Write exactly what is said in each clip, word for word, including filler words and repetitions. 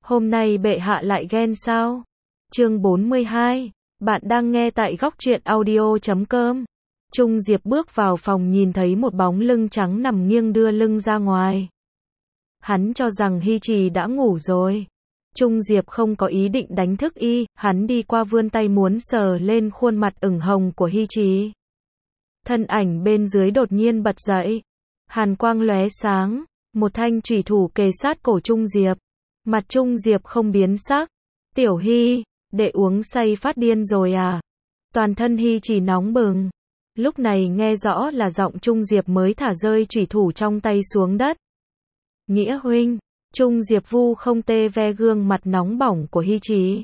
Hôm nay bệ hạ lại ghen sao? Chương bốn mươi hai. Bạn đang nghe tại góc truyện audio chấm com. Trung Diệp bước vào phòng nhìn thấy một bóng lưng trắng nằm nghiêng đưa lưng ra ngoài. Hắn cho rằng Hy Trì đã ngủ rồi. Trung Diệp không có ý định đánh thức y, hắn đi qua vươn tay muốn sờ lên khuôn mặt ửng hồng của Hy Trì. Thân ảnh bên dưới đột nhiên bật dậy. Hàn quang lóe sáng, một thanh chủy thủ kề sát cổ Trung Diệp. Mặt Trung Diệp không biến sắc. Tiểu Hy, đệ uống say phát điên rồi à? Toàn thân Hy Trì nóng bừng. Lúc này nghe rõ là giọng Trung Diệp mới thả rơi chủy thủ trong tay xuống đất. Nghĩa huynh, Trung Diệp vu không tê ve gương mặt nóng bỏng của Hy Trì.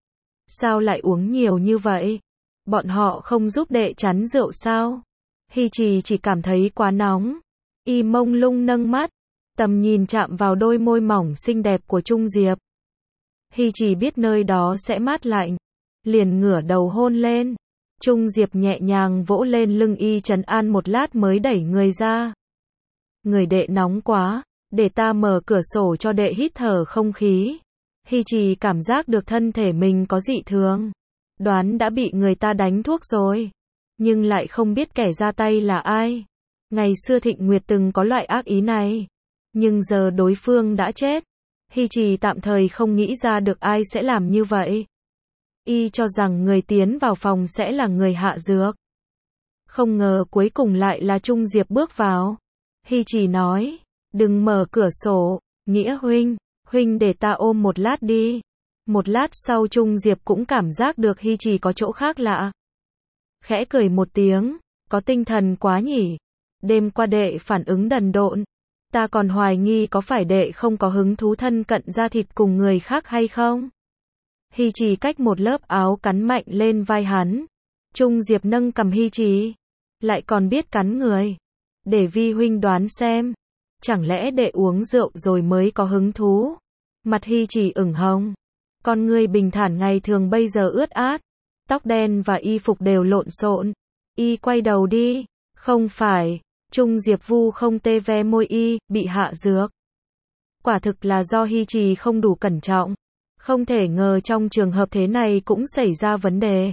Sao lại uống nhiều như vậy? Bọn họ không giúp đệ chắn rượu sao? Hy Trì chỉ cảm thấy quá nóng. Y mông lung nâng mắt, tầm nhìn chạm vào đôi môi mỏng xinh đẹp của Trung Diệp. Hy Trì biết nơi đó sẽ mát lạnh, liền ngửa đầu hôn lên. Trung Diệp nhẹ nhàng vỗ lên lưng y trấn an một lát mới đẩy người ra. Người đệ nóng quá, để ta mở cửa sổ cho đệ hít thở không khí. Hy Trì cảm giác được thân thể mình có dị thường, đoán đã bị người ta đánh thuốc rồi, nhưng lại không biết kẻ ra tay là ai. Ngày xưa Thịnh Nguyệt từng có loại ác ý này, nhưng giờ đối phương đã chết. Hy Trì tạm thời không nghĩ ra được ai sẽ làm như vậy. Y cho rằng người tiến vào phòng sẽ là người hạ dược. Không ngờ cuối cùng lại là Trung Diệp bước vào. Hy Trì nói, đừng mở cửa sổ, Nghĩa huynh, huynh để ta ôm một lát đi. Một lát sau Trung Diệp cũng cảm giác được Hy Trì có chỗ khác lạ. Khẽ cười một tiếng, có tinh thần quá nhỉ. Đêm qua đệ phản ứng đần độn. Ta còn hoài nghi có phải đệ không có hứng thú thân cận da thịt cùng người khác hay không? Hy Trì cách một lớp áo cắn mạnh lên vai hắn. Trung Diệp nâng cầm Hy Trì. Lại còn biết cắn người. Để vi huynh đoán xem. Chẳng lẽ đệ uống rượu rồi mới có hứng thú? Mặt Hy Trì ửng hồng. Con người bình thản ngày thường bây giờ ướt át. Tóc đen và y phục đều lộn xộn. Y quay đầu đi. Không phải. Trung Diệp vu không tê ve môi y, bị hạ dược. Quả thực là do Hy Trì không đủ cẩn trọng. Không thể ngờ trong trường hợp thế này cũng xảy ra vấn đề.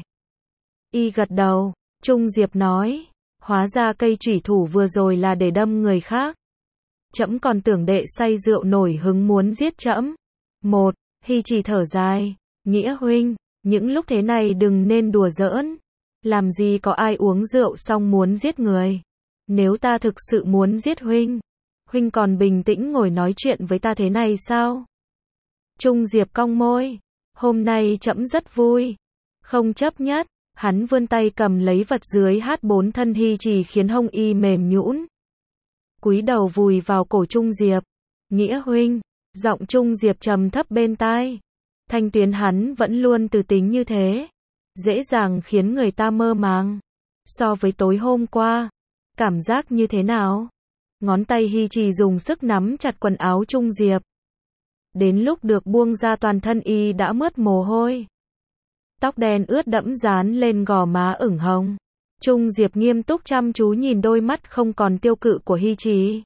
Y gật đầu, Trung Diệp nói, hóa ra cây chủy thủ vừa rồi là để đâm người khác. Trẫm còn tưởng đệ say rượu nổi hứng muốn giết trẫm. Một, Hy Trì thở dài, Nghĩa huynh, những lúc thế này đừng nên đùa giỡn. Làm gì có ai uống rượu xong muốn giết người. Nếu ta thực sự muốn giết huynh, huynh còn bình tĩnh ngồi nói chuyện với ta thế này sao? Trung Diệp cong môi, hôm nay trẫm rất vui. Không chấp nhất, hắn vươn tay cầm lấy vật dưới hát bốn thân Hy Trì khiến hông y mềm nhũn. Cúi đầu vùi vào cổ Trung Diệp. Nghĩa huynh, giọng Trung Diệp trầm thấp bên tai. Thanh tuyến hắn vẫn luôn từ tính như thế, dễ dàng khiến người ta mơ màng. So với tối hôm qua, cảm giác như thế nào? Ngón tay Hy Trì dùng sức nắm chặt quần áo Trung Diệp. Đến lúc được buông ra toàn thân y đã mướt mồ hôi. Tóc đen ướt đẫm dán lên gò má ửng hồng. Trung Diệp nghiêm túc chăm chú nhìn đôi mắt không còn tiêu cự của Hy Trì.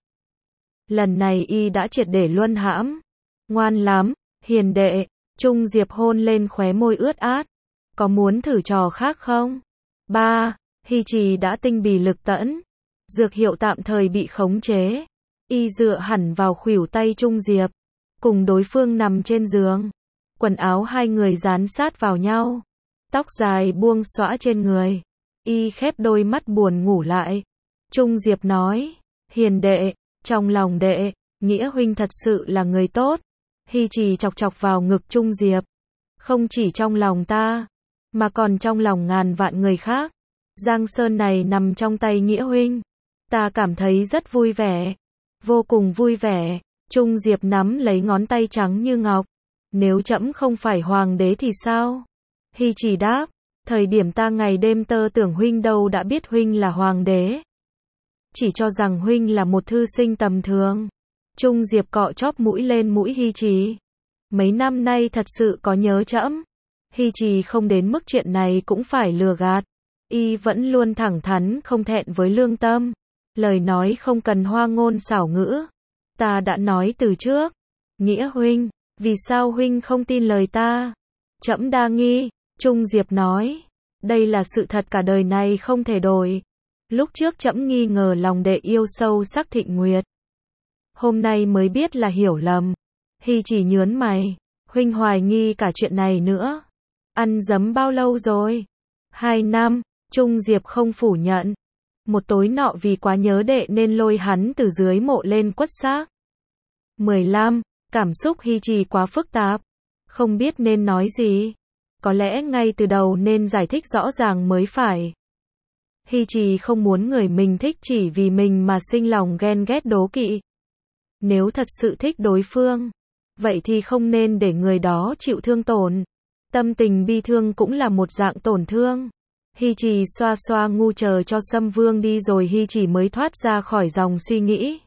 Lần này y đã triệt để luân hãm. Ngoan lắm, hiền đệ. Trung Diệp hôn lên khóe môi ướt át. Có muốn thử trò khác không? Ba, Hy Trì đã tinh bì lực tẫn. Dược hiệu tạm thời bị khống chế. Y dựa hẳn vào khuỷu tay Trung Diệp. Cùng đối phương nằm trên giường. Quần áo hai người dán sát vào nhau. Tóc dài buông xõa trên người. Y khép đôi mắt buồn ngủ lại. Trung Diệp nói, hiền đệ, trong lòng đệ, Nghĩa huynh thật sự là người tốt. Hy Trì chọc chọc vào ngực Trung Diệp. Không chỉ trong lòng ta, mà còn trong lòng ngàn vạn người khác. Giang sơn này nằm trong tay Nghĩa huynh. Ta cảm thấy rất vui vẻ. Vô cùng vui vẻ. Trung Diệp nắm lấy ngón tay trắng như ngọc. Nếu trẫm không phải hoàng đế thì sao? Hy Trì đáp. Thời điểm ta ngày đêm tơ tưởng huynh đâu đã biết huynh là hoàng đế. Chỉ cho rằng huynh là một thư sinh tầm thường. Trung Diệp cọ chóp mũi lên mũi Hy Trì. Mấy năm nay thật sự có nhớ trẫm. Hy Trì không đến mức chuyện này cũng phải lừa gạt. Y vẫn luôn thẳng thắn không thẹn với lương tâm. Lời nói không cần hoa ngôn xảo ngữ. Ta đã nói từ trước. Nghĩa huynh, Vì sao huynh không tin lời ta? Trẫm đa nghi, Trung Diệp nói. Đây là sự thật cả đời này không thể đổi. Lúc trước trẫm nghi ngờ lòng đệ yêu sâu sắc Thịnh Nguyệt. Hôm nay mới biết là hiểu lầm. Hy Trì nhớn mày. Huynh hoài nghi cả chuyện này nữa. Ăn dấm bao lâu rồi? Hai năm, Trung Diệp không phủ nhận. Một tối nọ vì quá nhớ đệ nên lôi hắn từ dưới mộ lên quất xác. mười lăm, cảm xúc Hy Trì quá phức tạp. Không biết nên nói gì. Có lẽ ngay từ đầu nên giải thích rõ ràng mới phải. Hy Trì không muốn người mình thích chỉ vì mình mà sinh lòng ghen ghét đố kỵ. Nếu thật sự thích đối phương, vậy thì không nên để người đó chịu thương tổn. Tâm tình bi thương cũng là một dạng tổn thương. Hy Trì xoa xoa ngu chờ cho Sâm Vương đi rồi Hy Trì mới thoát ra khỏi dòng suy nghĩ.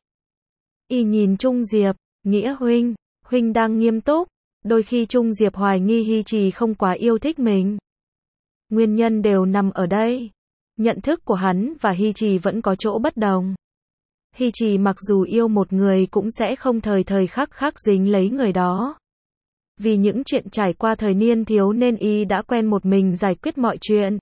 Y nhìn Trung Diệp, Nghĩa huynh, huynh đang nghiêm túc. Đôi khi Trung Diệp hoài nghi Hy Trì không quá yêu thích mình. Nguyên nhân đều nằm ở đây. Nhận thức của hắn và Hy Trì vẫn có chỗ bất đồng. Hy Trì mặc dù yêu một người cũng sẽ không thời thời khắc khắc dính lấy người đó. Vì những chuyện trải qua thời niên thiếu nên y đã quen một mình giải quyết mọi chuyện.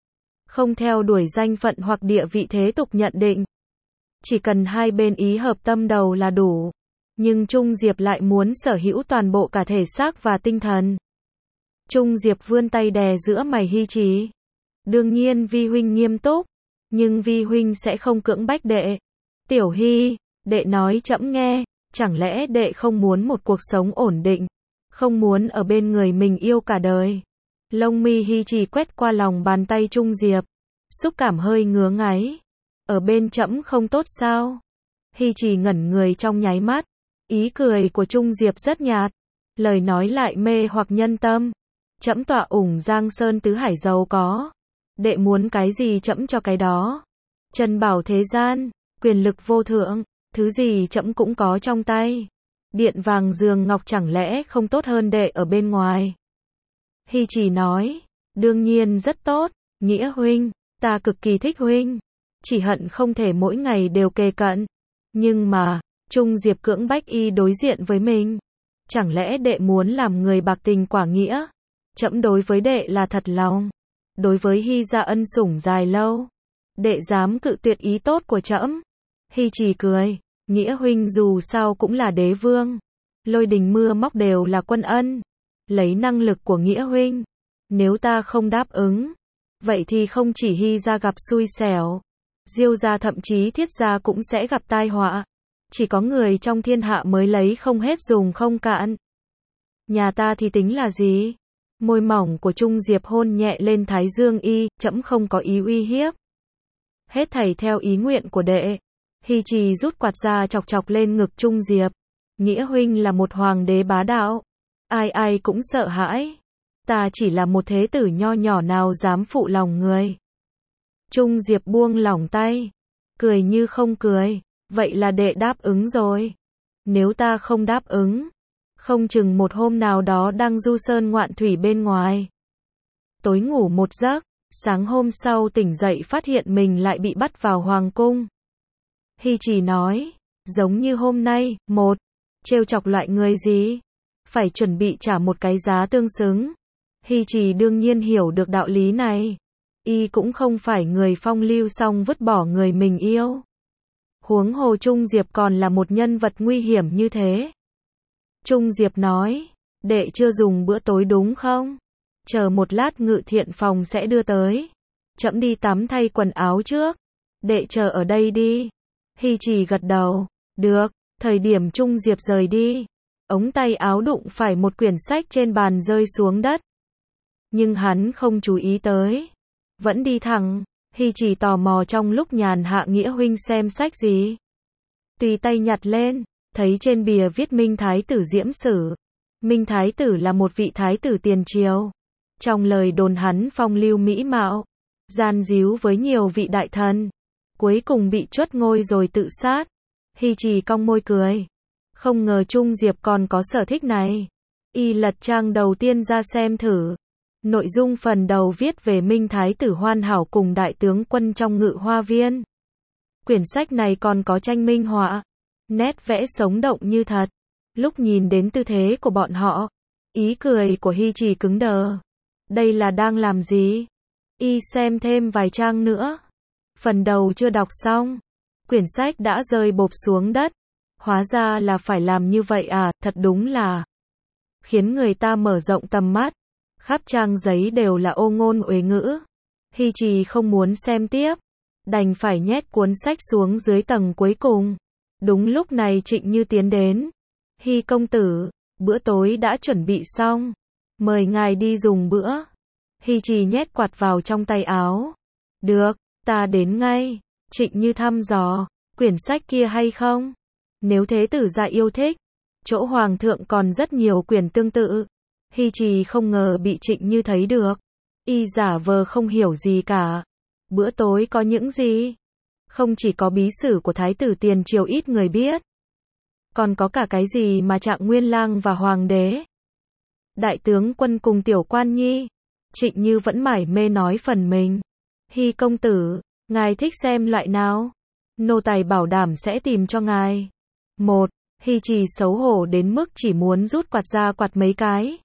Không theo đuổi danh phận hoặc địa vị thế tục nhận định. Chỉ cần hai bên ý hợp tâm đầu là đủ. Nhưng Trung Diệp lại muốn sở hữu toàn bộ cả thể xác và tinh thần. Trung Diệp vươn tay đè giữa mày Hy Trì. Đương nhiên Vi huynh nghiêm túc. Nhưng Vi huynh sẽ không cưỡng bách đệ. Tiểu Hy, đệ nói trẫm nghe. Chẳng lẽ đệ không muốn một cuộc sống ổn định? Không muốn ở bên người mình yêu cả đời? Lông mi Hy Trì quét qua lòng bàn tay Trung Diệp. Xúc cảm hơi ngứa ngáy. Ở bên trẫm không tốt sao? Hy Trì ngẩn người trong nháy mắt. Ý cười của Trung Diệp rất nhạt. Lời nói lại mê hoặc nhân tâm. Trẫm tọa ủng Giang Sơn tứ hải giàu có. Đệ muốn cái gì trẫm cho cái đó. Trần bảo thế gian, quyền lực vô thượng, thứ gì trẫm cũng có trong tay. Điện vàng giường ngọc chẳng lẽ không tốt hơn đệ ở bên ngoài. Hy Trì nói, đương nhiên rất tốt, Nghĩa huynh, ta cực kỳ thích huynh. Chỉ hận không thể mỗi ngày đều kề cận. Nhưng mà, Trung Diệp cưỡng bách y đối diện với mình. Chẳng lẽ đệ muốn làm người bạc tình quả nghĩa? Trẫm đối với đệ là thật lòng. Đối với Hy gia ân sủng dài lâu. Đệ dám cự tuyệt ý tốt của trẫm? Hy Trì cười. Nghĩa huynh dù sao cũng là đế vương. Lôi đình mưa móc đều là quân ân. Lấy năng lực của Nghĩa huynh. Nếu ta không đáp ứng. Vậy thì không chỉ Hy gia gặp xui xẻo. Diêu gia thậm chí Thiết gia cũng sẽ gặp tai họa. Chỉ có người trong thiên hạ mới lấy không hết dùng không cạn. Nhà ta thì tính là gì? Môi mỏng của Trung Diệp hôn nhẹ lên thái dương y, trẫm không có ý uy hiếp. Hết thảy theo ý nguyện của đệ. Hy Trì rút quạt ra chọc chọc lên ngực Trung Diệp. Nghĩa huynh là một hoàng đế bá đạo. Ai ai cũng sợ hãi. Ta chỉ là một thế tử nho nhỏ nào dám phụ lòng người. Trung Diệp buông lỏng tay. Cười như không cười. Vậy là đệ đáp ứng rồi. Nếu ta không đáp ứng, không chừng một hôm nào đó đang du sơn ngoạn thủy bên ngoài. Tối ngủ một giấc, sáng hôm sau tỉnh dậy phát hiện mình lại bị bắt vào hoàng cung. Hy Trì nói, giống như hôm nay, một, trêu chọc loại người gì? Phải chuẩn bị trả một cái giá tương xứng. Hy Trì đương nhiên hiểu được đạo lý này. Y cũng không phải người phong lưu xong vứt bỏ người mình yêu. Huống hồ Trung Diệp còn là một nhân vật nguy hiểm như thế. Trung Diệp nói, đệ chưa dùng bữa tối đúng không? Chờ một lát ngự thiện phòng sẽ đưa tới. Trẫm đi tắm thay quần áo trước. Đệ chờ ở đây đi. Hy Trì gật đầu. Được, thời điểm Trung Diệp rời đi. Ống tay áo đụng phải một quyển sách trên bàn rơi xuống đất. Nhưng hắn không chú ý tới. Vẫn đi thẳng. Hy Trì tò mò trong lúc nhàn hạ Nghĩa huynh xem sách gì. Tùy tay nhặt lên, thấy trên bìa viết Minh Thái tử Diễm Sử. Minh Thái tử là một vị thái tử tiền triều. Trong lời đồn hắn phong lưu mỹ mạo, gian díu với nhiều vị đại thần. Cuối cùng bị truất ngôi rồi tự sát. Hy Trì cong môi cười. Không ngờ Trung Diệp còn có sở thích này. Y lật trang đầu tiên ra xem thử. Nội dung phần đầu viết về Minh Thái tử hoàn hảo cùng đại tướng quân trong Ngự Hoa Viên. Quyển sách này còn có tranh minh họa, nét vẽ sống động như thật. Lúc nhìn đến tư thế của bọn họ, ý cười của Hy Trì cứng đờ. Đây là đang làm gì? Y xem thêm vài trang nữa. Phần đầu chưa đọc xong, quyển sách đã rơi bộp xuống đất. Hóa ra là phải làm như vậy à, thật đúng là khiến người ta mở rộng tầm mắt. Khắp trang giấy đều là ô ngôn uế ngữ. Hy Trì không muốn xem tiếp, đành phải nhét cuốn sách xuống dưới tầng cuối cùng. Đúng lúc này Trịnh Như tiến đến. Hy công tử, bữa tối đã chuẩn bị xong, mời ngài đi dùng bữa. Hy Trì nhét quạt vào trong tay áo. Được, ta đến ngay. Trịnh Như thăm dò, quyển sách kia hay không? Nếu thế tử gia yêu thích, chỗ hoàng thượng còn rất nhiều quyển tương tự. Hy Trì không ngờ bị Trịnh Như thấy được. Y giả vờ không hiểu gì cả. Bữa tối có những gì? Không chỉ có bí sử của thái tử tiền triều ít người biết, còn có cả cái gì mà Trạng Nguyên Lang và hoàng đế, đại tướng quân cùng tiểu quan nhi. Trịnh Như vẫn mải mê nói phần mình. Hy công tử, ngài thích xem loại nào? Nô tài bảo đảm sẽ tìm cho ngài. Một, Hy Trì xấu hổ đến mức chỉ muốn rút quạt ra quạt mấy cái.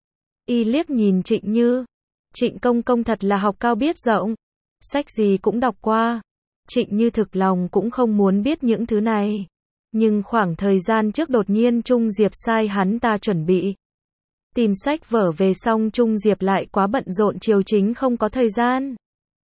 Y liếc nhìn Trịnh Như. Trịnh công công thật là học cao biết rộng. Sách gì cũng đọc qua. Trịnh Như thực lòng cũng không muốn biết những thứ này. Nhưng khoảng thời gian trước đột nhiên Trung Diệp sai hắn ta chuẩn bị tìm sách vở về, xong Trung Diệp lại quá bận rộn triều chính không có thời gian.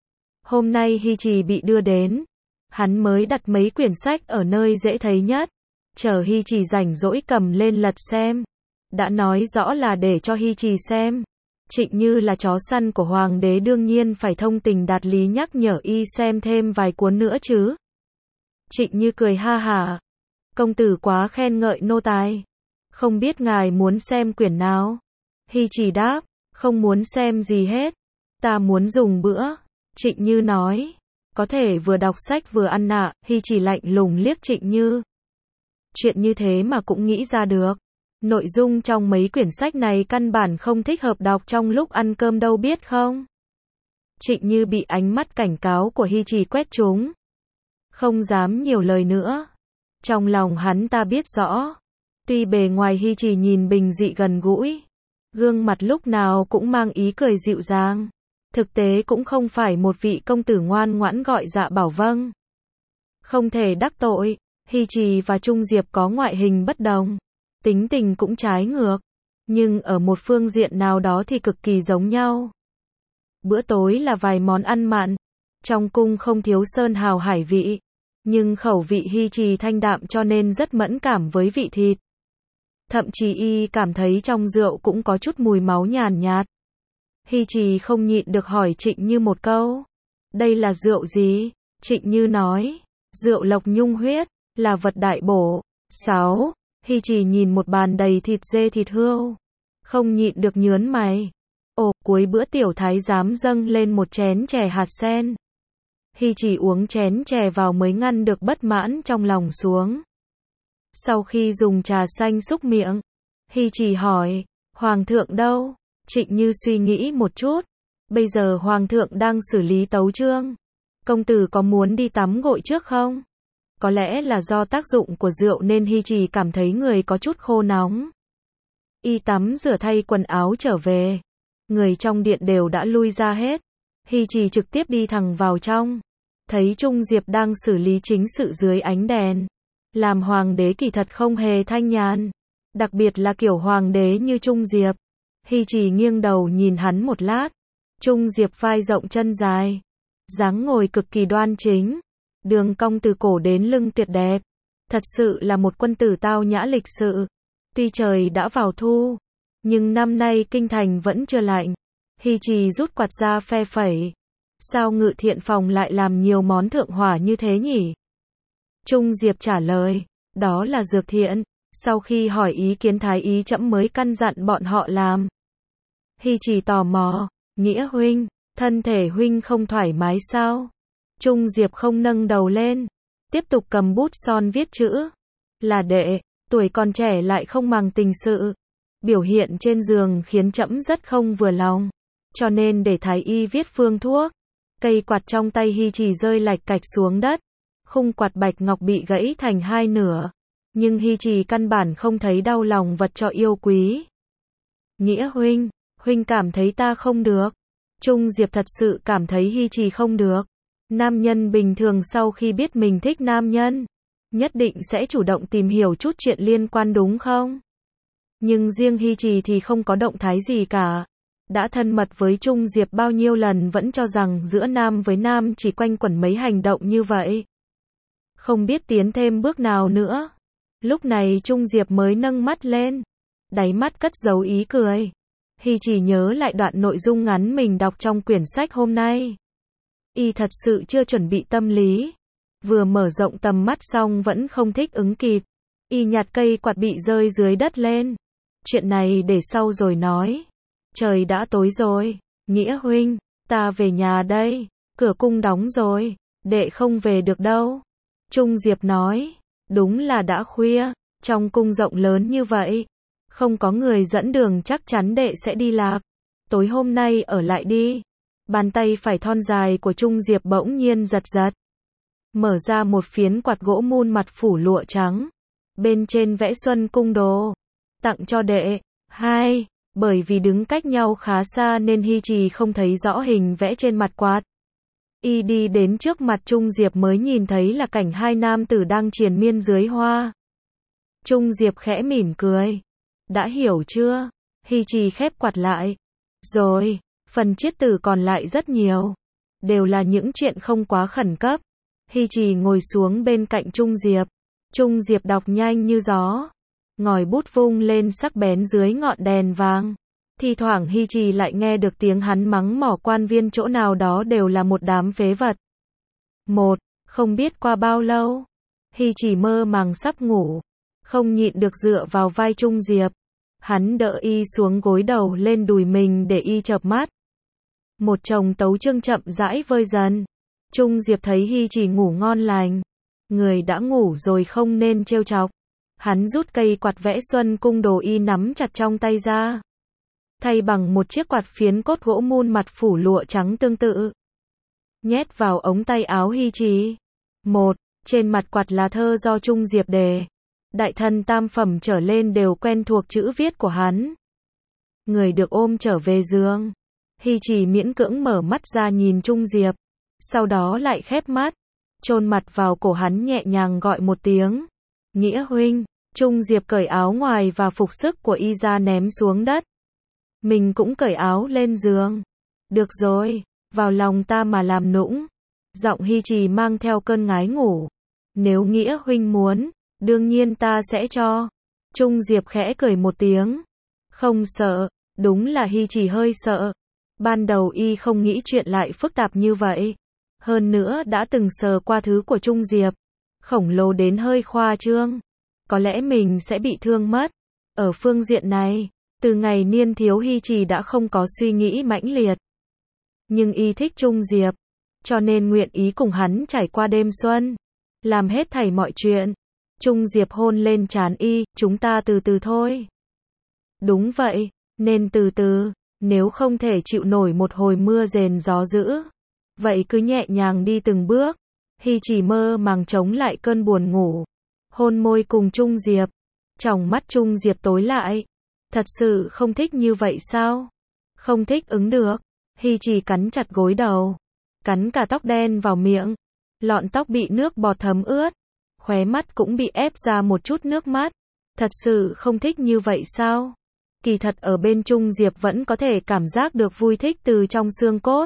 Hôm nay Hy Trì bị đưa đến, hắn mới đặt mấy quyển sách ở nơi dễ thấy nhất, chờ Hy Trì rảnh rỗi cầm lên lật xem. Đã nói rõ là để cho Hy Trì xem. Trịnh Như là chó săn của hoàng đế đương nhiên phải thông tình đạt lý nhắc nhở y xem thêm vài cuốn nữa chứ. Trịnh Như cười ha hả. Công tử quá khen ngợi nô tài. Không biết ngài muốn xem quyển nào? Hy Trì đáp, không muốn xem gì hết. Ta muốn dùng bữa. Trịnh Như nói, có thể vừa đọc sách vừa ăn nạ. Hy Trì lạnh lùng liếc Trịnh Như. Chuyện như thế mà cũng nghĩ ra được. Nội dung trong mấy quyển sách này căn bản không thích hợp đọc trong lúc ăn cơm đâu biết không? Trịnh Như bị ánh mắt cảnh cáo của Hy Trì quét trúng. Không dám nhiều lời nữa. Trong lòng hắn ta biết rõ. Tuy bề ngoài Hy Trì nhìn bình dị gần gũi, gương mặt lúc nào cũng mang ý cười dịu dàng, thực tế cũng không phải một vị công tử ngoan ngoãn gọi dạ bảo vâng. Không thể đắc tội. Hy Trì và Trung Diệp có ngoại hình bất đồng, tính tình cũng trái ngược, nhưng ở một phương diện nào đó thì cực kỳ giống nhau. Bữa tối là vài món ăn mặn, trong cung không thiếu sơn hào hải vị, nhưng khẩu vị Hy Trì thanh đạm cho nên rất mẫn cảm với vị thịt. Thậm chí y cảm thấy trong rượu cũng có chút mùi máu nhàn nhạt. Hy Trì không nhịn được hỏi Trịnh Như một câu. Đây là rượu gì? Trịnh Như nói, rượu lộc nhung huyết, là vật đại bổ. Sáu. Hy Trì nhìn một bàn đầy thịt dê thịt hươu, không nhịn được nhớn mày. Ồ, cuối bữa tiểu thái giám dâng lên một chén chè hạt sen. Hy Trì uống chén chè vào mới ngăn được bất mãn trong lòng xuống. Sau khi dùng trà xanh xúc miệng, Hy Trì hỏi, Hoàng thượng đâu? Trịnh Như suy nghĩ một chút. Bây giờ Hoàng thượng đang xử lý tấu chương. Công tử có muốn đi tắm gội trước không? Có lẽ là do tác dụng của rượu nên Hy Trì cảm thấy người có chút khô nóng. Y tắm rửa thay quần áo trở về. Người trong điện đều đã lui ra hết. Hy Trì trực tiếp đi thẳng vào trong. Thấy Trung Diệp đang xử lý chính sự dưới ánh đèn. Làm hoàng đế kỳ thật không hề thanh nhàn. Đặc biệt là kiểu hoàng đế như Trung Diệp. Hy Trì nghiêng đầu nhìn hắn một lát. Trung Diệp vai rộng chân dài, dáng ngồi cực kỳ đoan chính, đường cong từ cổ đến lưng tuyệt đẹp. Thật sự là một quân tử tao nhã lịch sự. Tuy trời đã vào thu, nhưng năm nay kinh thành vẫn chưa lạnh. Hy Trì rút quạt ra phe phẩy. Sao Ngự Thiện phòng lại làm nhiều món thượng hỏa như thế nhỉ? Trung Diệp trả lời, đó là dược thiện. Sau khi hỏi ý kiến thái ý trẫm mới căn dặn bọn họ làm. Hy Trì tò mò, Nghĩa huynh, thân thể huynh không thoải mái sao? Trung Diệp không nâng đầu lên, tiếp tục cầm bút son viết chữ. Là đệ, tuổi còn trẻ lại không màng tình sự. Biểu hiện trên giường khiến trẫm rất không vừa lòng. Cho nên để thái y viết phương thuốc. Cây quạt trong tay Hy Trì rơi lạch cạch xuống đất. Khung quạt bạch ngọc bị gãy thành hai nửa. Nhưng Hy Trì căn bản không thấy đau lòng vật cho yêu quý. Nghĩa huynh, huynh cảm thấy ta không được. Trung Diệp thật sự cảm thấy Hy Trì không được. Nam nhân bình thường sau khi biết mình thích nam nhân, nhất định sẽ chủ động tìm hiểu chút chuyện liên quan đúng không? Nhưng riêng Hy Trì thì không có động thái gì cả. Đã thân mật với Trung Diệp bao nhiêu lần vẫn cho rằng giữa nam với nam chỉ quanh quẩn mấy hành động như vậy. Không biết tiến thêm bước nào nữa. Lúc này Trung Diệp mới nâng mắt lên. Đáy mắt cất giấu ý cười. Hy Trì nhớ lại đoạn nội dung ngắn mình đọc trong quyển sách hôm nay. Y thật sự chưa chuẩn bị tâm lý. Vừa mở rộng tầm mắt xong vẫn không thích ứng kịp. Y nhặt cây quạt bị rơi dưới đất lên. Chuyện này để sau rồi nói. Trời đã tối rồi. Nghĩa huynh, ta về nhà đây. Cửa cung đóng rồi. Đệ không về được đâu. Trung Diệp nói. Đúng là đã khuya. Trong cung rộng lớn như vậy. Không có người dẫn đường chắc chắn đệ sẽ đi lạc. Tối hôm nay ở lại đi. Bàn tay phải thon dài của Trung Diệp bỗng nhiên giật giật. Mở ra một phiến quạt gỗ mun mặt phủ lụa trắng. Bên trên vẽ Xuân Cung đồ. Tặng cho đệ. Hai. Bởi vì đứng cách nhau khá xa nên Hy Trì không thấy rõ hình vẽ trên mặt quạt. Y đi đến trước mặt Trung Diệp mới nhìn thấy là cảnh hai nam tử đang triền miên dưới hoa. Trung Diệp khẽ mỉm cười. Đã hiểu chưa? Hy Trì khép quạt lại. Rồi, phần chiết từ còn lại rất nhiều. Đều là những chuyện không quá khẩn cấp. Hy Trì ngồi xuống bên cạnh Trung Diệp. Trung Diệp đọc nhanh như gió. Ngòi bút vung lên sắc bén dưới ngọn đèn vàng. Thi thoảng Hy Trì lại nghe được tiếng hắn mắng mỏ quan viên chỗ nào đó đều là một đám phế vật. Một, không biết qua bao lâu. Hy Trì mơ màng sắp ngủ. Không nhịn được dựa vào vai Trung Diệp. Hắn đỡ y xuống gối đầu lên đùi mình để y chợp mắt. Một chồng tấu chương chậm rãi vơi dần. Trung Diệp thấy Hy Trì ngủ ngon lành. Người đã ngủ rồi không nên trêu chọc. Hắn rút cây quạt vẽ Xuân Cung đồ y nắm chặt trong tay ra. Thay bằng một chiếc quạt phiến cốt gỗ mun mặt phủ lụa trắng tương tự. Nhét vào ống tay áo Hy Trì. Một, trên mặt quạt là thơ do Trung Diệp đề. Đại thần tam phẩm trở lên đều quen thuộc chữ viết của hắn. Người được ôm trở về giường. Hy Trì miễn cưỡng mở mắt ra nhìn Trung Diệp. Sau đó lại khép mắt. Chôn mặt vào cổ hắn nhẹ nhàng gọi một tiếng. Nghĩa huynh. Trung Diệp cởi áo ngoài và phục sức của y ra ném xuống đất. Mình cũng cởi áo lên giường. Được rồi, vào lòng ta mà làm nũng. Giọng Hy Trì mang theo cơn ngái ngủ. Nếu Nghĩa huynh muốn, đương nhiên ta sẽ cho. Trung Diệp khẽ cười một tiếng. Không sợ, đúng là Hy Trì hơi sợ. Ban đầu y không nghĩ chuyện lại phức tạp như vậy. Hơn nữa đã từng sờ qua thứ của Trung Diệp. Khổng lồ đến hơi khoa trương. Có lẽ mình sẽ bị thương mất. Ở phương diện này, từ ngày niên thiếu Hy Trì đã không có suy nghĩ mãnh liệt. Nhưng y thích Trung Diệp. Cho nên nguyện ý cùng hắn trải qua đêm xuân. Làm hết thảy mọi chuyện. Trung Diệp hôn lên trán y, chúng ta từ từ thôi. Đúng vậy, nên từ từ. Nếu không thể chịu nổi một hồi mưa rền gió dữ. Vậy cứ nhẹ nhàng đi từng bước. Hy Trì mơ màng chống lại cơn buồn ngủ. Hôn môi cùng Trung Diệp. Tròng mắt Trung Diệp tối lại. Thật sự không thích như vậy sao? Không thích ứng được. Hy Trì cắn chặt gối đầu. Cắn cả tóc đen vào miệng. Lọn tóc bị nước bọt thấm ướt. Khóe mắt cũng bị ép ra một chút nước mắt. Thật sự không thích như vậy sao? Kỳ thật ở bên Trung Diệp vẫn có thể cảm giác được vui thích từ trong xương cốt.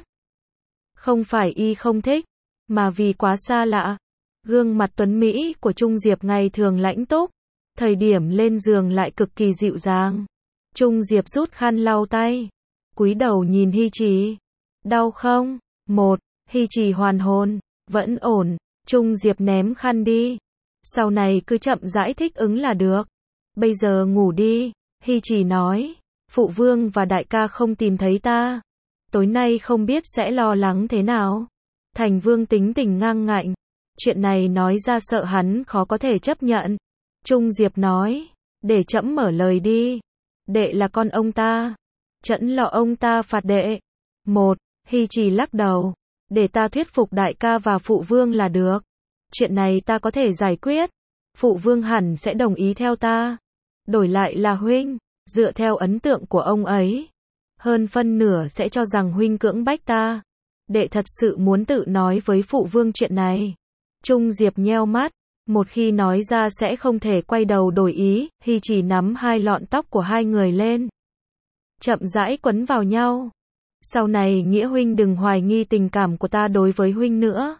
Không phải y không thích, mà vì quá xa lạ. Gương mặt tuấn Mỹ của Trung Diệp ngày thường lãnh túc. Thời điểm lên giường lại cực kỳ dịu dàng. Trung Diệp rút khăn lau tay. Cúi đầu nhìn Hy Trì. Đau không? Một, Hy Trì hoàn hồn. Vẫn ổn. Trung Diệp ném khăn đi. Sau này cứ chậm rãi thích ứng là được. Bây giờ ngủ đi. Hy Trì nói. Phụ vương và đại ca không tìm thấy ta. Tối nay không biết sẽ lo lắng thế nào. Thành vương tính tình ngang ngạnh. Chuyện này nói ra sợ hắn khó có thể chấp nhận. Trung Diệp nói. Để trẫm mở lời đi. Đệ là con ông ta. Trẫm lo ông ta phạt đệ. Một, Hy Trì lắc đầu. Để ta thuyết phục đại ca và phụ vương là được. Chuyện này ta có thể giải quyết. phụ vương hẳn sẽ đồng ý theo ta. Đổi lại là huynh, dựa theo ấn tượng của ông ấy, hơn phân nửa sẽ cho rằng huynh cưỡng bách ta. Đệ thật sự muốn tự nói với phụ vương chuyện này. Trung Diệp nheo mắt, một khi nói ra sẽ không thể quay đầu đổi ý, Hy Trì nắm hai lọn tóc của hai người lên, chậm rãi quấn vào nhau. Sau này Nghĩa huynh đừng hoài nghi tình cảm của ta đối với huynh nữa.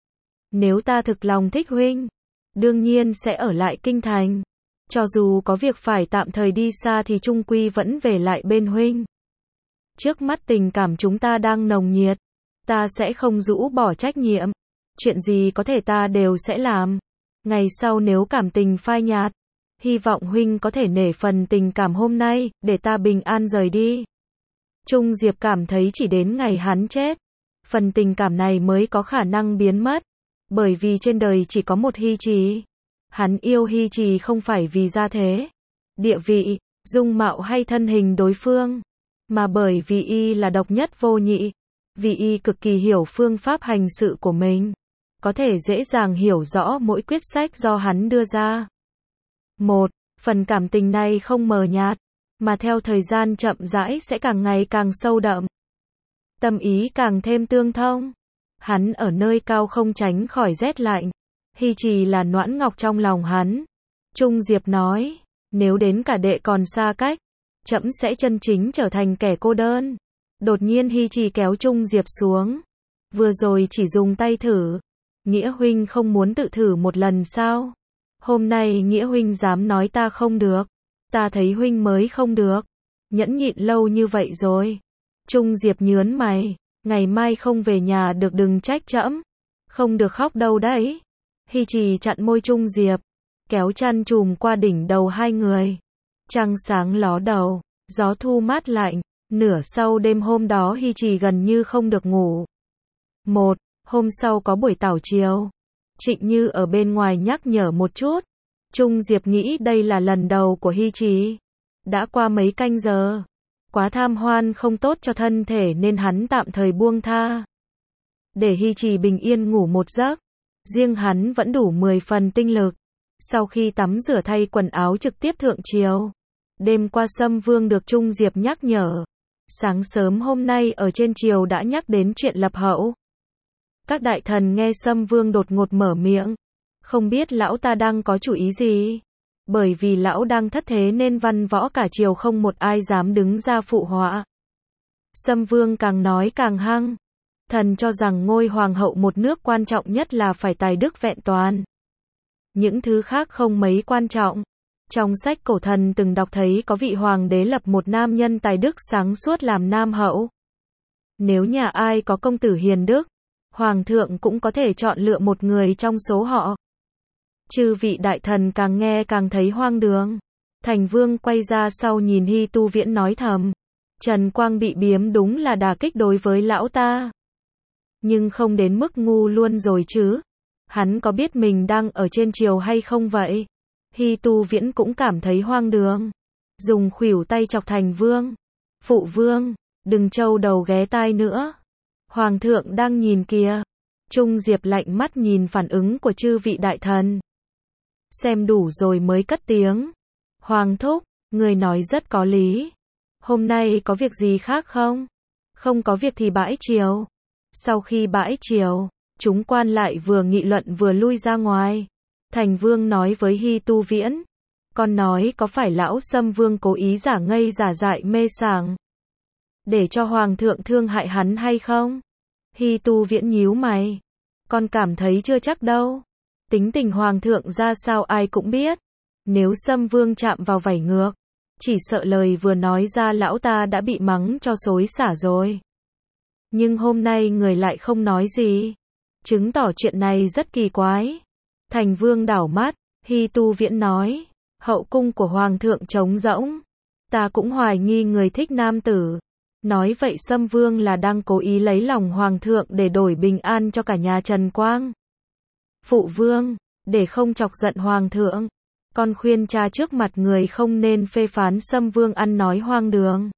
Nếu ta thực lòng thích huynh, đương nhiên sẽ ở lại kinh thành. Cho dù có việc phải tạm thời đi xa thì chung quy vẫn về lại bên huynh. Trước mắt tình cảm chúng ta đang nồng nhiệt, ta sẽ không rũ bỏ trách nhiệm. Chuyện gì có thể ta đều sẽ làm. Ngày sau nếu cảm tình phai nhạt, hy vọng huynh có thể nể phần tình cảm hôm nay, để ta bình an rời đi. Trung Diệp cảm thấy chỉ đến ngày hắn chết, phần tình cảm này mới có khả năng biến mất. Bởi vì trên đời chỉ có một Hy Trì. Hắn yêu Hy Trì không phải vì gia thế, địa vị, dung mạo hay thân hình đối phương, mà bởi vì y là độc nhất vô nhị. Vì y cực kỳ hiểu phương pháp hành sự của mình, có thể dễ dàng hiểu rõ mỗi quyết sách do hắn đưa ra. Một, phần cảm tình này không mờ nhạt, mà theo thời gian chậm rãi sẽ càng ngày càng sâu đậm. Tâm ý càng thêm tương thông. Hắn ở nơi cao không tránh khỏi rét lạnh. Hy Trì là noãn ngọc trong lòng hắn. Trung Diệp nói, nếu đến cả đệ còn xa cách, trẫm sẽ chân chính trở thành kẻ cô đơn. Đột nhiên Hy Trì kéo Trung Diệp xuống. Vừa rồi chỉ dùng tay thử. Nghĩa huynh không muốn tự thử một lần sao? Hôm nay Nghĩa huynh dám nói ta không được. Ta thấy huynh mới không được. Nhẫn nhịn lâu như vậy rồi. Trung Diệp nhớn mày. Ngày mai không về nhà được đừng trách trẫm. Không được khóc đâu đấy. Hy Trì chặn môi Trung Diệp, kéo chăn trùm qua đỉnh đầu hai người. Trăng sáng ló đầu, gió thu mát lạnh. Nửa sau đêm hôm đó Hy Trì gần như không được ngủ. Một, hôm sau có buổi tảo chiều. Trịnh Như ở bên ngoài nhắc nhở một chút. Trung Diệp nghĩ đây là lần đầu của Hy Trì. Đã qua mấy canh giờ. Quá tham hoan không tốt cho thân thể nên hắn tạm thời buông tha. Để Hy Trì bình yên ngủ một giấc. Riêng hắn vẫn đủ mười phần tinh lực. Sau khi tắm rửa thay quần áo trực tiếp thượng triều. Đêm qua Sâm Vương được Trung Diệp nhắc nhở. Sáng sớm hôm nay ở trên triều đã nhắc đến chuyện lập hậu. Các đại thần nghe Sâm Vương đột ngột mở miệng. Không biết lão ta đang có chủ ý gì. Bởi vì lão đang thất thế nên văn võ cả triều không một ai dám đứng ra phụ họa. Sâm Vương càng nói càng hăng. Thần cho rằng ngôi hoàng hậu một nước quan trọng nhất là phải tài đức vẹn toàn. Những thứ khác không mấy quan trọng. Trong sách cổ thần từng đọc thấy có vị hoàng đế lập một nam nhân tài đức sáng suốt làm nam hậu. Nếu nhà ai có công tử hiền đức, hoàng thượng cũng có thể chọn lựa một người trong số họ. Chư vị đại thần càng nghe càng thấy hoang đường. Thành Vương quay ra sau nhìn Hy Tu Viễn nói thầm. Trần Quang bị biếm đúng là đả kích đối với lão ta. Nhưng không đến mức ngu luôn rồi chứ. Hắn có biết mình đang ở trên triều hay không vậy? Hy Tu Viễn cũng cảm thấy hoang đường. Dùng khuỷu tay chọc Thành Vương. Phụ vương, đừng trâu đầu ghé tai nữa. Hoàng thượng đang nhìn kìa. Trung Diệp lạnh mắt nhìn phản ứng của chư vị đại thần. Xem đủ rồi mới cất tiếng. Hoàng thúc, người nói rất có lý. Hôm nay có việc gì khác không? Không có việc thì bãi triều. Sau khi bãi triều, chúng quan lại vừa nghị luận vừa lui ra ngoài. Thành Vương nói với Hy Tu Viễn. Con nói có phải lão Sâm Vương cố ý giả ngây giả dại mê sảng, để cho Hoàng thượng thương hại hắn hay không? Hy Tu Viễn nhíu mày. Con cảm thấy chưa chắc đâu. Tính tình Hoàng thượng ra sao ai cũng biết. Nếu Sâm Vương chạm vào vảy ngược, chỉ sợ lời vừa nói ra lão ta đã bị mắng cho xối xả rồi. Nhưng hôm nay người lại không nói gì, chứng tỏ chuyện này rất kỳ quái. Thành Vương đảo mắt, Hy Tu Viễn nói, hậu cung của Hoàng thượng trống rỗng. Ta cũng hoài nghi người thích nam tử. Nói vậy Sâm Vương là đang cố ý lấy lòng Hoàng thượng để đổi bình an cho cả nhà Trần Quang. Phụ vương, để không chọc giận Hoàng thượng, con khuyên cha trước mặt người không nên phê phán Sâm Vương ăn nói hoang đường.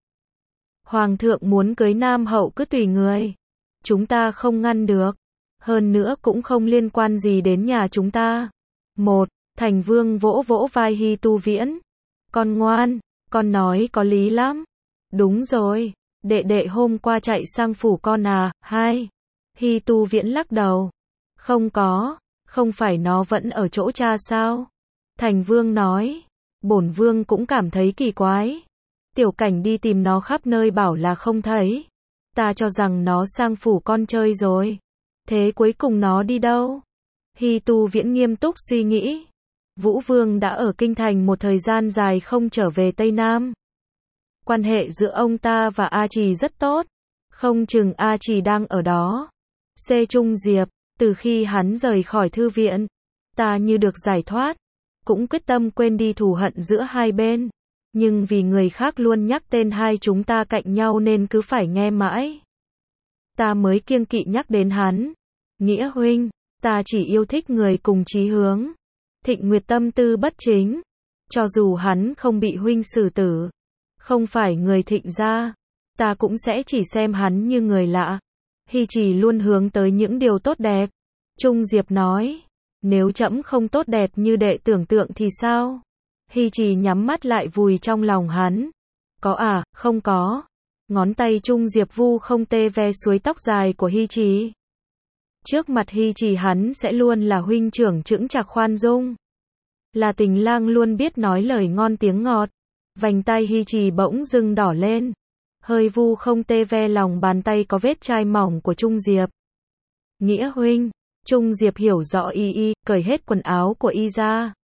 Hoàng thượng muốn cưới nam hậu cứ tùy người. Chúng ta không ngăn được. Hơn nữa cũng không liên quan gì đến nhà chúng ta. Một, Thành Vương vỗ vỗ vai Hy Tu Viễn. Con ngoan, con nói có lý lắm. Đúng rồi, đệ đệ hôm qua chạy sang phủ con à, hai. Hy Tu Viễn lắc đầu. Không có, không phải nó vẫn ở chỗ cha sao? Thành Vương nói. Bổn Vương cũng cảm thấy kỳ quái. Tiểu Cảnh đi tìm nó khắp nơi bảo là không thấy. Ta cho rằng nó sang phủ con chơi rồi. Thế cuối cùng nó đi đâu? Hy Tu Viễn nghiêm túc suy nghĩ. Vũ Vương đã ở Kinh Thành một thời gian dài không trở về Tây Nam. Quan hệ giữa ông ta và A Trì rất tốt. Không chừng A Trì đang ở đó. C. Trung Diệp, từ khi hắn rời khỏi thư viện, ta như được giải thoát. Cũng quyết tâm quên đi thù hận giữa hai bên. Nhưng vì người khác luôn nhắc tên hai chúng ta cạnh nhau nên cứ phải nghe mãi. Ta mới kiêng kỵ nhắc đến hắn. Nghĩa huynh, ta chỉ yêu thích người cùng chí hướng. Thịnh Nguyệt tâm tư bất chính. Cho dù hắn không bị huynh xử tử, không phải người Thịnh gia, ta cũng sẽ chỉ xem hắn như người lạ. Hy Trì luôn hướng tới những điều tốt đẹp. Trung Diệp nói, nếu trẫm không tốt đẹp như đệ tưởng tượng thì sao? Hy Trì nhắm mắt lại vùi trong lòng hắn. Có à, không có. Ngón tay Trung Diệp vu không tê ve suối tóc dài của Hy Trì. Trước mặt Hy Trì hắn sẽ luôn là huynh trưởng chững chạc khoan dung. Là tình lang luôn biết nói lời ngon tiếng ngọt. Vành tay Hy Trì bỗng dưng đỏ lên. Hơi vu không tê ve lòng bàn tay có vết chai mỏng của Trung Diệp. Nghĩa huynh, Trung Diệp hiểu rõ y y, cởi hết quần áo của y ra.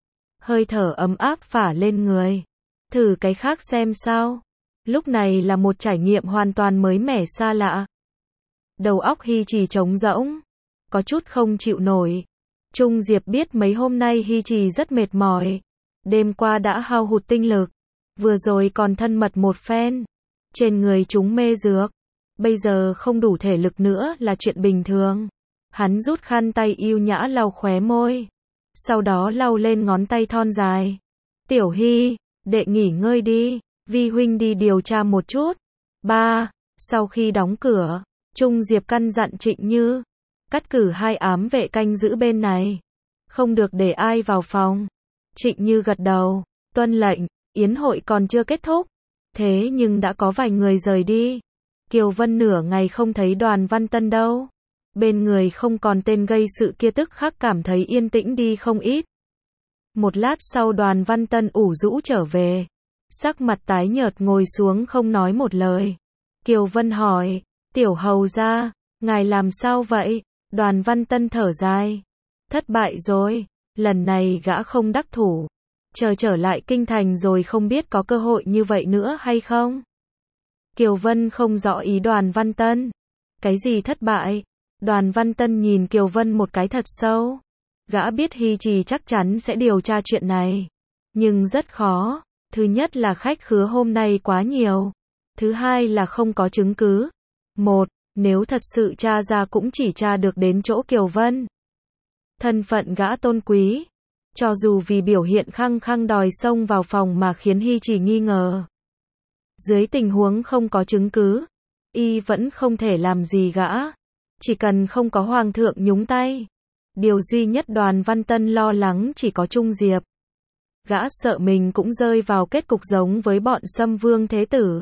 Hơi thở ấm áp phả lên người. Thử cái khác xem sao. Lúc này là một trải nghiệm hoàn toàn mới mẻ xa lạ. Đầu óc Hy Trì trống rỗng. Có chút không chịu nổi. Trung Diệp biết mấy hôm nay Hy Trì rất mệt mỏi. Đêm qua đã hao hụt tinh lực. Vừa rồi còn thân mật một phen. Trên người chúng mê dược. Bây giờ không đủ thể lực nữa là chuyện bình thường. Hắn rút khăn tay yêu nhã lau khóe môi. Sau đó lau lên ngón tay thon dài. Tiểu Hy, đệ nghỉ ngơi đi. Vi huynh đi điều tra một chút. Ba. Sau khi đóng cửa, Trung Diệp căn dặn Trịnh Như. Cắt cử hai ám vệ canh giữ bên này. Không được để ai vào phòng. Trịnh Như gật đầu. Tuân lệnh, yến hội còn chưa kết thúc. Thế nhưng đã có vài người rời đi. Kiều Vân nửa ngày không thấy Đoàn Văn Tân đâu. Bên người không còn tên gây sự kia tức khắc cảm thấy yên tĩnh đi không ít. Một lát sau Đoàn Văn Tân ủ rũ trở về. Sắc mặt tái nhợt ngồi xuống không nói một lời. Kiều Vân hỏi, tiểu hầu gia, ngài làm sao vậy? Đoàn Văn Tân thở dài. Thất bại rồi, lần này gã không đắc thủ. Chờ trở lại kinh thành rồi không biết có cơ hội như vậy nữa hay không? Kiều Vân không rõ ý Đoàn Văn Tân. Cái gì thất bại? Đoàn Văn Tân nhìn Kiều Vân một cái thật sâu. Gã biết Hy Trì chắc chắn sẽ điều tra chuyện này. Nhưng rất khó. Thứ nhất là khách khứa hôm nay quá nhiều. Thứ hai là không có chứng cứ. Một, nếu thật sự tra ra cũng chỉ tra được đến chỗ Kiều Vân. Thân phận gã tôn quý. Cho dù vì biểu hiện khăng khăng đòi xông vào phòng mà khiến Hy Trì nghi ngờ. Dưới tình huống không có chứng cứ, y vẫn không thể làm gì gã. Chỉ cần không có hoàng thượng nhúng tay. Điều duy nhất Đoàn Văn Tân lo lắng chỉ có Trung Diệp. Gã sợ mình cũng rơi vào kết cục giống với bọn Sâm Vương Thế Tử.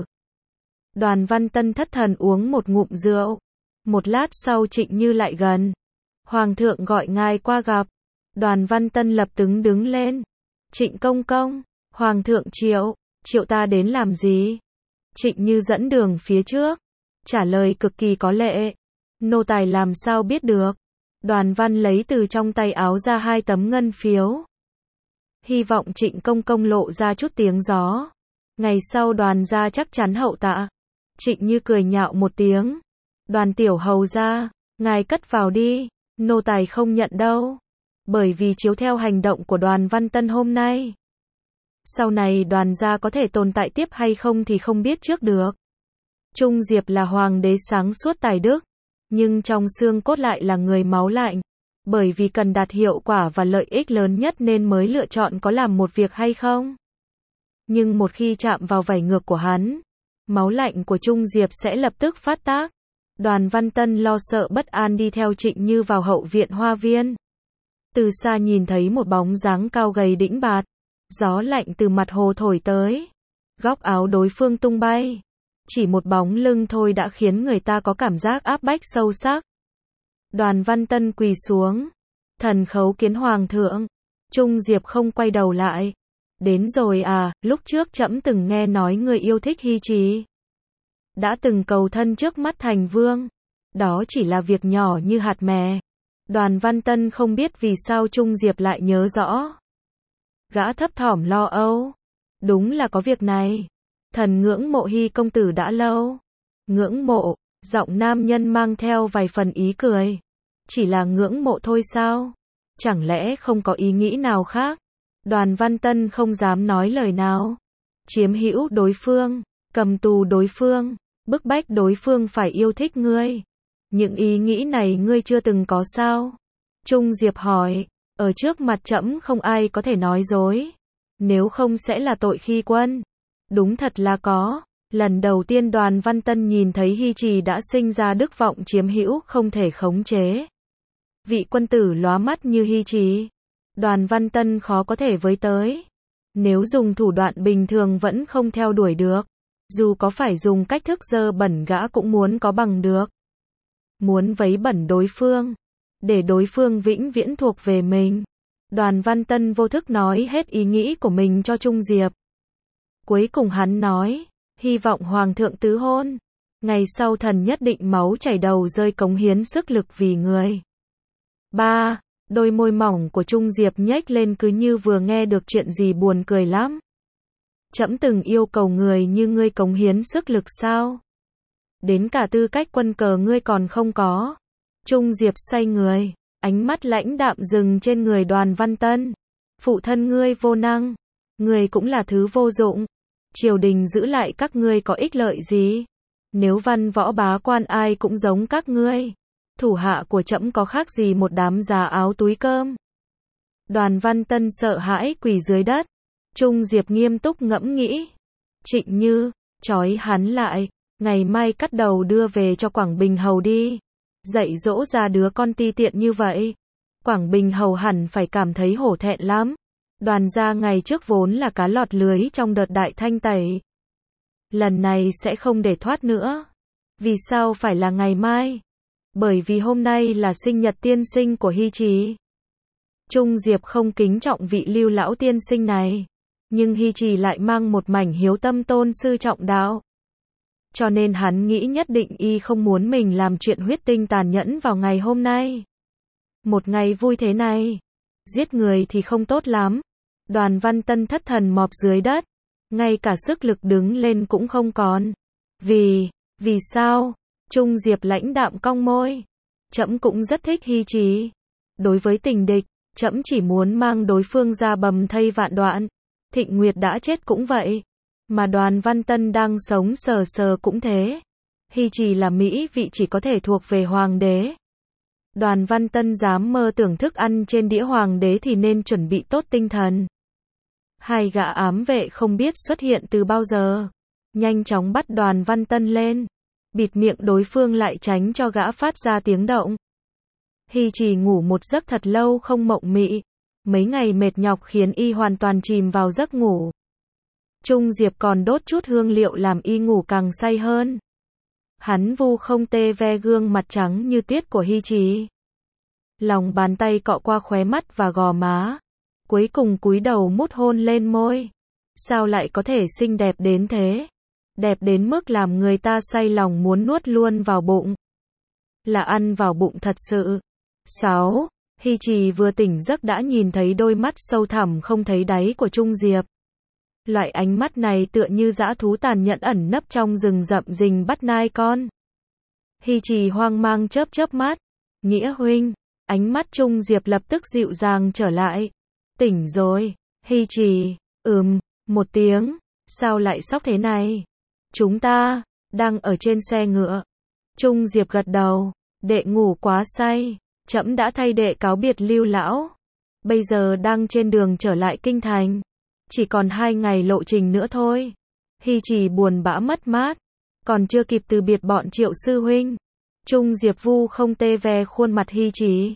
Đoàn Văn Tân thất thần uống một ngụm rượu. Một lát sau Trịnh Như lại gần. Hoàng thượng gọi ngài qua gặp. Đoàn Văn Tân lập tức đứng lên. Trịnh công công, Hoàng thượng triệu, triệu ta đến làm gì? Trịnh Như dẫn đường phía trước. Trả lời cực kỳ có lệ. Nô tài làm sao biết được? Đoàn Văn lấy từ trong tay áo ra hai tấm ngân phiếu. Hy vọng Trịnh công công lộ ra chút tiếng gió. Ngày sau Đoàn gia chắc chắn hậu tạ. Trịnh Như cười nhạo một tiếng. Đoàn tiểu hầu gia, ngài cất vào đi. Nô tài không nhận đâu. Bởi vì chiếu theo hành động của Đoàn Văn Tân hôm nay, sau này Đoàn gia có thể tồn tại tiếp hay không thì không biết trước được. Trung Diệp là hoàng đế sáng suốt tài đức, nhưng trong xương cốt lại là người máu lạnh. Bởi vì cần đạt hiệu quả và lợi ích lớn nhất nên mới lựa chọn có làm một việc hay không. Nhưng một khi chạm vào vảy ngược của hắn, máu lạnh của Trung Diệp sẽ lập tức phát tác. Đoàn Văn Tân lo sợ bất an đi theo Trịnh Như vào hậu viện Hoa Viên. Từ xa nhìn thấy một bóng dáng cao gầy đĩnh bạt. Gió lạnh từ mặt hồ thổi tới. Góc áo đối phương tung bay. Chỉ một bóng lưng thôi đã khiến người ta có cảm giác áp bách sâu sắc. Đoàn Văn Tân quỳ xuống. Thần khấu kiến hoàng thượng. Trung Diệp không quay đầu lại. Đến rồi à, lúc trước trẫm từng nghe nói ngươi yêu thích Hy Trì. Đã từng cầu thân trước mắt thành vương. Đó chỉ là việc nhỏ như hạt mè. Đoàn Văn Tân không biết vì sao Trung Diệp lại nhớ rõ. Gã thấp thỏm lo âu. Đúng là có việc này. Thần ngưỡng mộ Hy công tử đã lâu. Ngưỡng mộ, giọng nam nhân mang theo vài phần ý cười. Chỉ là ngưỡng mộ thôi sao? Chẳng lẽ không có ý nghĩ nào khác? Đoàn Văn Tân không dám nói lời nào. Chiếm hữu đối phương, cầm tù đối phương, bức bách đối phương phải yêu thích ngươi. Những ý nghĩ này ngươi chưa từng có sao? Trung Diệp hỏi, ở trước mặt trẫm không ai có thể nói dối. Nếu không sẽ là tội khi quân. Đúng thật là có. Lần đầu tiên Đoàn Văn Tân nhìn thấy Hy Trì đã sinh ra đức vọng chiếm hữu không thể khống chế. Vị quân tử lóa mắt như Hy Trì. Đoàn Văn Tân khó có thể với tới. Nếu dùng thủ đoạn bình thường vẫn không theo đuổi được. Dù có phải dùng cách thức dơ bẩn gã cũng muốn có bằng được. Muốn vấy bẩn đối phương. Để đối phương vĩnh viễn thuộc về mình. Đoàn Văn Tân vô thức nói hết ý nghĩ của mình cho Trung Diệp. Cuối cùng hắn nói, hy vọng Hoàng thượng tứ hôn. Ngày sau thần nhất định máu chảy đầu rơi cống hiến sức lực vì người. ba. Đôi môi mỏng của Trung Diệp nhếch lên cứ như vừa nghe được chuyện gì buồn cười lắm. Trẫm từng yêu cầu người như ngươi cống hiến sức lực sao? Đến cả tư cách quân cờ ngươi còn không có. Trung Diệp xoay người, ánh mắt lãnh đạm dừng trên người Đoàn Văn Tân. Phụ thân ngươi vô năng, ngươi cũng là thứ vô dụng. Triều đình giữ lại các ngươi có ích lợi gì? Nếu văn võ bá quan ai cũng giống các ngươi, thủ hạ của trẫm có khác gì một đám già áo túi cơm. Đoàn Văn Tân sợ hãi quỳ dưới đất. Trung Diệp nghiêm túc ngẫm nghĩ. Trịnh Như, trói hắn lại, ngày mai cắt đầu đưa về cho Quảng Bình Hầu đi. Dạy dỗ ra đứa con ti tiện như vậy. Quảng Bình Hầu hẳn phải cảm thấy hổ thẹn lắm. Đoàn gia ngày trước vốn là cá lọt lưới trong đợt đại thanh tẩy. Lần này sẽ không để thoát nữa. Vì sao phải là ngày mai? Bởi vì hôm nay là sinh nhật tiên sinh của Hy Trì. Trung Diệp không kính trọng vị Lưu lão tiên sinh này. Nhưng Hy Trì lại mang một mảnh hiếu tâm tôn sư trọng đạo. Cho nên hắn nghĩ nhất định y không muốn mình làm chuyện huyết tinh tàn nhẫn vào ngày hôm nay. Một ngày vui thế này. Giết người thì không tốt lắm. Đoàn Văn Tân thất thần mọp dưới đất. Ngay cả sức lực đứng lên cũng không còn. Vì, vì sao? Trung Diệp lãnh đạm cong môi. Trẫm cũng rất thích Hy Trì. Đối với tình địch, trẫm chỉ muốn mang đối phương ra bầm thây vạn đoạn. Thịnh Nguyệt đã chết cũng vậy. Mà Đoàn Văn Tân đang sống sờ sờ cũng thế. Hy Trì là mỹ vị chỉ có thể thuộc về hoàng đế. Đoàn Văn Tân dám mơ tưởng thức ăn trên đĩa hoàng đế thì nên chuẩn bị tốt tinh thần. Hai gã ám vệ không biết xuất hiện từ bao giờ. Nhanh chóng bắt Đoàn Văn Tân lên. Bịt miệng đối phương lại tránh cho gã phát ra tiếng động. Hy Trì ngủ một giấc thật lâu không mộng mị. Mấy ngày mệt nhọc khiến y hoàn toàn chìm vào giấc ngủ. Trung Diệp còn đốt chút hương liệu làm y ngủ càng say hơn. Hắn vu không tê ve gương mặt trắng như tuyết của Hy Trì. Lòng bàn tay cọ qua khóe mắt và gò má. Cuối cùng cúi đầu mút hôn lên môi. Sao lại có thể xinh đẹp đến thế? Đẹp đến mức làm người ta say lòng muốn nuốt luôn vào bụng. Là ăn vào bụng thật sự. sáu. Hy Trì vừa tỉnh giấc đã nhìn thấy đôi mắt sâu thẳm không thấy đáy của Trung Diệp. Loại ánh mắt này tựa như dã thú tàn nhẫn ẩn nấp trong rừng rậm rình bắt nai con. Hy Trì hoang mang chớp chớp mắt. Nghĩa huynh. Ánh mắt Trung Diệp lập tức dịu dàng trở lại. Tỉnh rồi. Hy Trì. Ừm. Một tiếng. Sao lại sốc thế này? Chúng ta đang ở trên xe ngựa. Trung Diệp gật đầu. Đệ ngủ quá say. Trẫm đã thay đệ cáo biệt Lưu lão. Bây giờ đang trên đường trở lại kinh thành. Chỉ còn hai ngày lộ trình nữa thôi. Hy Trì buồn bã mất mát. Còn chưa kịp từ biệt bọn Triệu sư huynh. Trung Diệp vu không tê ve khuôn mặt Hy Trì.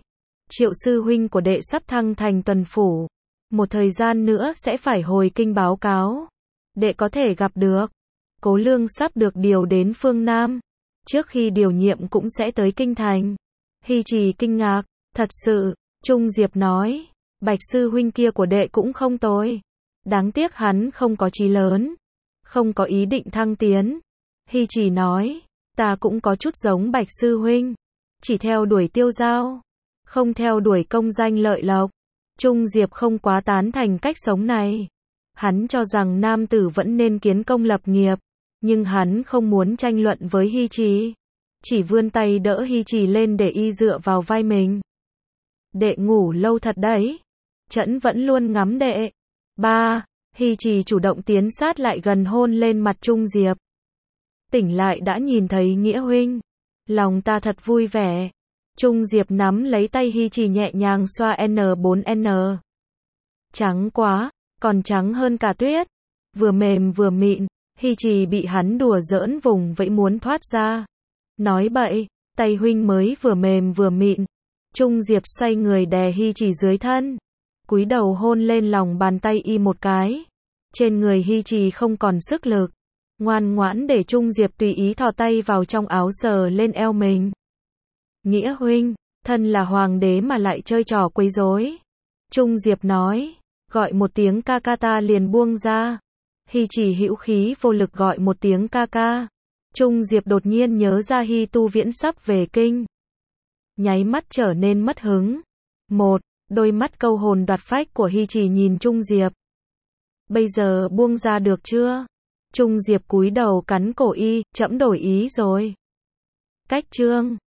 Triệu sư huynh của đệ sắp thăng thành tuần phủ. Một thời gian nữa sẽ phải hồi kinh báo cáo. Đệ có thể gặp được. Cố Lương sắp được điều đến phương Nam. Trước khi điều nhiệm cũng sẽ tới kinh thành. Hy Trì kinh ngạc. Thật sự, Trung Diệp nói. Bạch sư huynh kia của đệ cũng không tồi. Đáng tiếc hắn không có chí lớn. Không có ý định thăng tiến. Hy Trì nói. Ta cũng có chút giống Bạch sư huynh. Chỉ theo đuổi tiêu dao. Không theo đuổi công danh lợi lộc. Trung Diệp không quá tán thành cách sống này. Hắn cho rằng nam tử vẫn nên kiến công lập nghiệp. Nhưng hắn không muốn tranh luận với Hy Trì. Chỉ vươn tay đỡ Hy Trì lên để y dựa vào vai mình. Đệ ngủ lâu thật đấy. Trẫn vẫn luôn ngắm đệ. Ba, Hy Trì chủ động tiến sát lại gần hôn lên mặt Trung Diệp. Tỉnh lại đã nhìn thấy Nghĩa huynh. Lòng ta thật vui vẻ. Trung Diệp nắm lấy tay Hy Trì nhẹ nhàng xoa N bốn N. Trắng quá, còn trắng hơn cả tuyết. Vừa mềm vừa mịn, Hy Trì bị hắn đùa giỡn vùng vẫy muốn thoát ra. Nói bậy, tay huynh mới vừa mềm vừa mịn. Trung Diệp xoay người đè Hy Trì dưới thân. Cúi đầu hôn lên lòng bàn tay y một cái. Trên người Hy Trì không còn sức lực. Ngoan ngoãn để Trung Diệp tùy ý thò tay vào trong áo sờ lên eo mình. Nghĩa huynh, thân là hoàng đế mà lại chơi trò quấy rối. Trung Diệp nói, gọi một tiếng ca ca ta liền buông ra. Hy Trì hữu khí vô lực gọi một tiếng ca ca. Trung Diệp đột nhiên nhớ ra Hy Tu Viễn sắp về kinh. Nháy mắt trở nên mất hứng. Một, đôi mắt câu hồn đoạt phách của Hy Trì nhìn Trung Diệp. Bây giờ buông ra được chưa? Trung Diệp cúi đầu cắn cổ y, trẫm đổi ý rồi. Cách chương